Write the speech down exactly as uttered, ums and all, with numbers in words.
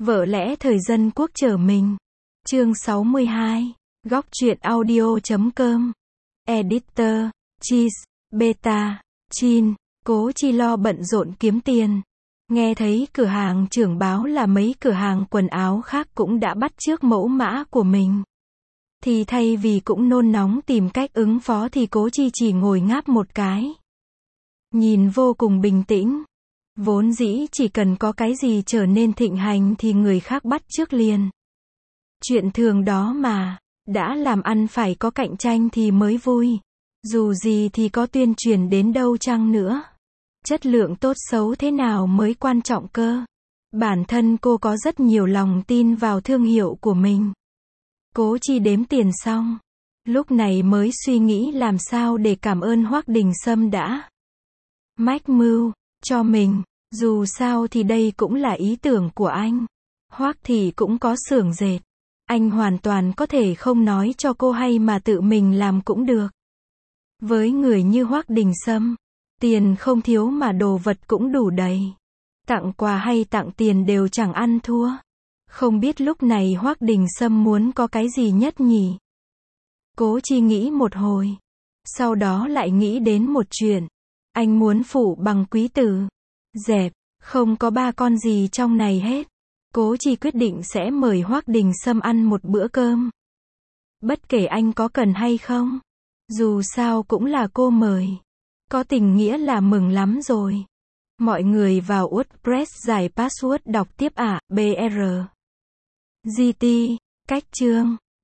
Vợ lẽ thời dân quốc trở mình. Chương sáu mươi hai. Góc truyện audio chấm com. Editor, Cheese, Beta, Chin. Cố Chi lo bận rộn kiếm tiền. Nghe thấy cửa hàng trưởng báo là mấy cửa hàng quần áo khác cũng đã bắt chước mẫu mã của mình. Thì thay vì cũng nôn nóng tìm cách ứng phó thì Cố Chi chỉ ngồi ngáp một cái. Nhìn vô cùng bình tĩnh. Vốn dĩ chỉ cần có cái gì trở nên thịnh hành thì người khác bắt chước liền. Chuyện thường đó mà, đã làm ăn phải có cạnh tranh thì mới vui. Dù gì thì có tuyên truyền đến đâu chăng nữa. Chất lượng tốt xấu thế nào mới quan trọng cơ. Bản thân cô có rất nhiều lòng tin vào thương hiệu của mình. Cố Chi đếm tiền xong. Lúc này mới suy nghĩ làm sao để cảm ơn Hoắc Đình Sâm đã mách mưu cho mình. Dù sao thì đây cũng là ý tưởng của anh. Hoắc thì cũng có xưởng dệt. Anh hoàn toàn có thể không nói cho cô hay mà tự mình làm cũng được. Với người như Hoắc Đình Sâm, tiền không thiếu mà đồ vật cũng đủ đầy. Tặng quà hay tặng tiền đều chẳng ăn thua. Không biết lúc này Hoắc Đình Sâm muốn có cái gì nhất nhỉ? Cố Chi nghĩ một hồi. Sau đó lại nghĩ đến một chuyện. Anh muốn phụ bằng quý tử. Dẹp, không có ba con gì trong này hết. Cố Chi quyết định sẽ mời Hoắc Đình Sâm ăn một bữa cơm. Bất kể anh có cần hay không. Dù sao cũng là cô mời. Có tình nghĩa là mừng lắm rồi. Mọi người vào WordPress giải password đọc tiếp ạ, bê rờ giê tê, cách chương.